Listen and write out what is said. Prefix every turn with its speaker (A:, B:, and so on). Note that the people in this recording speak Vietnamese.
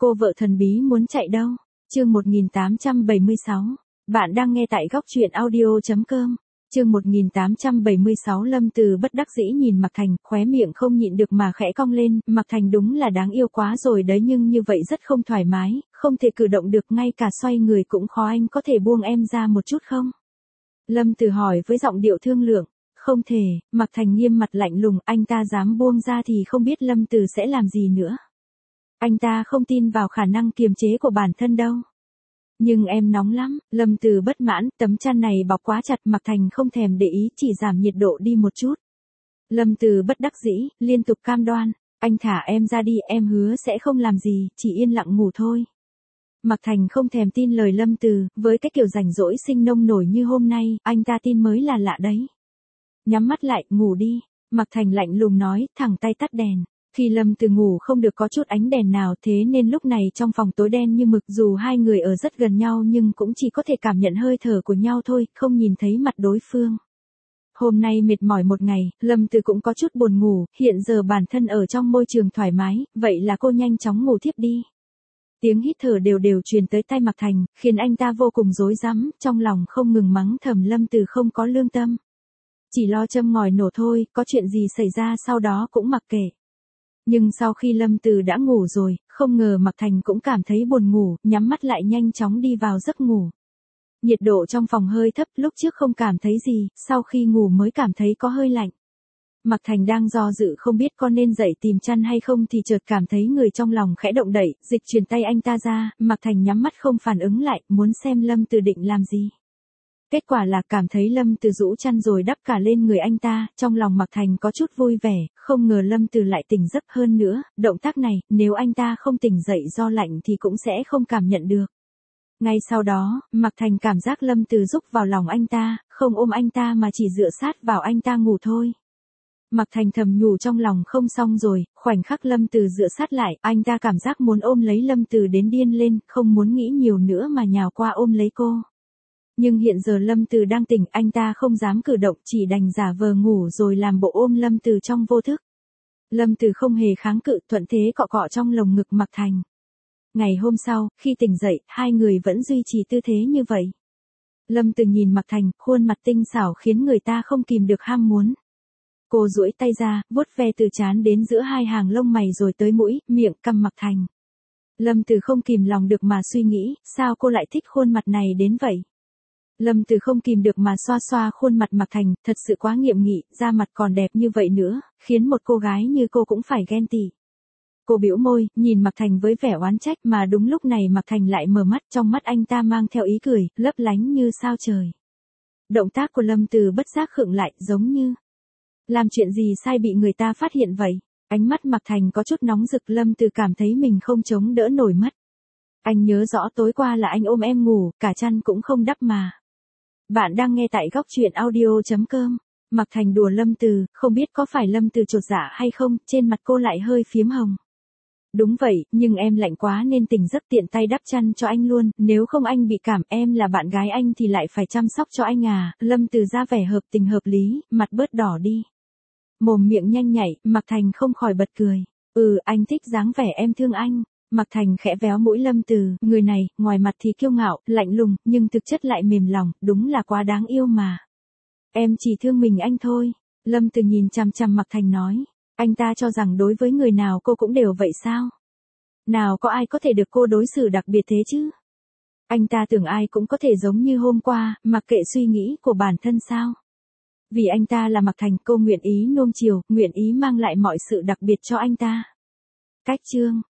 A: Cô vợ thần bí muốn chạy đâu? Chương 1876. Bạn đang nghe tại góc truyện audio.com. Chương 1876. Lâm Từ bất đắc dĩ nhìn Mạc Thành, khóe miệng không nhịn được mà khẽ cong lên, Mạc Thành đúng là đáng yêu quá rồi đấy, nhưng như vậy rất không thoải mái, không thể cử động được, ngay cả xoay người cũng khó, anh có thể buông em ra một chút không? Lâm Từ hỏi với giọng điệu thương lượng. Không thể. Mạc Thành nghiêm mặt lạnh lùng, anh ta dám buông ra thì không biết Lâm Từ sẽ làm gì nữa. Anh ta không tin vào khả năng kiềm chế của bản thân đâu. Nhưng em nóng lắm. Lâm Từ bất mãn, tấm chăn này bọc quá chặt. Mạc Thành không thèm để ý, chỉ giảm nhiệt độ đi một chút. Lâm Từ bất đắc dĩ, liên tục cam đoan, anh thả em ra đi, em hứa sẽ không làm gì, chỉ yên lặng ngủ thôi. Mạc Thành không thèm tin lời Lâm Từ, với cái kiểu rảnh rỗi sinh nông nổi như hôm nay, anh ta tin mới là lạ đấy. Nhắm mắt lại, ngủ đi. Mạc Thành lạnh lùng nói, thẳng tay tắt đèn. Khi Lâm Từ ngủ không được có chút ánh đèn nào, thế nên lúc này trong phòng tối đen như mực, dù hai người ở rất gần nhau nhưng cũng chỉ có thể cảm nhận hơi thở của nhau thôi, không nhìn thấy mặt đối phương. Hôm nay mệt mỏi một ngày, Lâm Từ cũng có chút buồn ngủ, hiện giờ bản thân ở trong môi trường thoải mái, vậy là cô nhanh chóng ngủ thiếp đi. Tiếng hít thở đều đều truyền tới tai Mạc Thành, khiến anh ta vô cùng rối rắm, trong lòng không ngừng mắng thầm Lâm Từ không có lương tâm. Chỉ lo châm ngòi nổ thôi, có chuyện gì xảy ra sau đó cũng mặc kệ. Nhưng sau khi Lâm Từ đã ngủ rồi, không ngờ Mạc Thành cũng cảm thấy buồn ngủ, nhắm mắt lại nhanh chóng đi vào giấc ngủ. Nhiệt độ trong phòng hơi thấp, lúc trước không cảm thấy gì, sau khi ngủ mới cảm thấy có hơi lạnh. Mạc Thành đang do dự không biết có nên dậy tìm chăn hay không thì chợt cảm thấy người trong lòng khẽ động đậy, dịch chuyển tay anh ta ra, Mạc Thành nhắm mắt không phản ứng lại, muốn xem Lâm Từ định làm gì. Kết quả là cảm thấy Lâm Từ rũ chăn rồi đắp cả lên người anh ta, trong lòng Mạc Thành có chút vui vẻ, không ngờ Lâm Từ lại tỉnh giấc hơn nữa, động tác này, nếu anh ta không tỉnh dậy do lạnh thì cũng sẽ không cảm nhận được. Ngay sau đó, Mạc Thành cảm giác Lâm Từ rúc vào lòng anh ta, không ôm anh ta mà chỉ dựa sát vào anh ta ngủ thôi. Mạc Thành thầm nhủ trong lòng không xong rồi, khoảnh khắc Lâm Từ dựa sát lại, anh ta cảm giác muốn ôm lấy Lâm Từ đến điên lên, không muốn nghĩ nhiều nữa mà nhào qua ôm lấy cô. Nhưng hiện giờ Lâm Từ đang tỉnh, anh ta không dám cử động, chỉ đành giả vờ ngủ rồi làm bộ ôm Lâm Từ trong vô thức. Lâm Từ không hề kháng cự, thuận thế cọ cọ trong lồng ngực Mạc Thành. Ngày hôm sau, khi tỉnh dậy, hai người vẫn duy trì tư thế như vậy. Lâm Từ nhìn Mạc Thành, khuôn mặt tinh xảo khiến người ta không kìm được ham muốn. Cô duỗi tay ra, vuốt ve từ trán đến giữa hai hàng lông mày rồi tới mũi, miệng, cằm Mạc Thành. Lâm Từ không kìm lòng được mà suy nghĩ, sao cô lại thích khuôn mặt này đến vậy? Lâm Từ không kìm được mà xoa xoa khuôn mặt Mạc Thành, thật sự quá nghiệm nghị, da mặt còn đẹp như vậy nữa, khiến một cô gái như cô cũng phải ghen tị. Cô bĩu môi, nhìn Mạc Thành với vẻ oán trách, mà đúng lúc này Mạc Thành lại mở mắt, trong mắt anh ta mang theo ý cười, lấp lánh như sao trời. Động tác của Lâm Từ bất giác khựng lại, giống như làm chuyện gì sai bị người ta phát hiện vậy. Ánh mắt Mạc Thành có chút nóng rực, Lâm Từ cảm thấy mình không chống đỡ nổi mất. Anh nhớ rõ tối qua là anh ôm em ngủ, cả chăn cũng không đắp mà. Bạn đang nghe tại góc truyện audio.com. Mạc Thành đùa Lâm Từ, không biết có phải Lâm Từ chột dạ hay không, trên mặt cô lại hơi phím hồng. Đúng vậy, nhưng em lạnh quá nên tỉnh giấc tiện tay đắp chăn cho anh luôn, nếu không anh bị cảm, em là bạn gái anh thì lại phải chăm sóc cho anh à. Lâm Từ ra vẻ hợp tình hợp lý, mặt bớt đỏ đi. Mồm miệng nhanh nhảy, Mạc Thành không khỏi bật cười. Anh thích dáng vẻ em thương anh. Mạc Thành khẽ véo mũi Lâm Từ, người này, ngoài mặt thì kiêu ngạo, lạnh lùng, nhưng thực chất lại mềm lòng, đúng là quá đáng yêu mà. Em chỉ thương mình anh thôi. Lâm Từ nhìn chằm chằm Mạc Thành nói. Anh ta cho rằng đối với người nào cô cũng đều vậy sao? Nào có ai có thể được cô đối xử đặc biệt thế chứ? Anh ta tưởng ai cũng có thể giống như hôm qua, mặc kệ suy nghĩ của bản thân sao? Vì anh ta là Mạc Thành, cô nguyện ý nuông chiều, nguyện ý mang lại mọi sự đặc biệt cho anh ta. Cách chương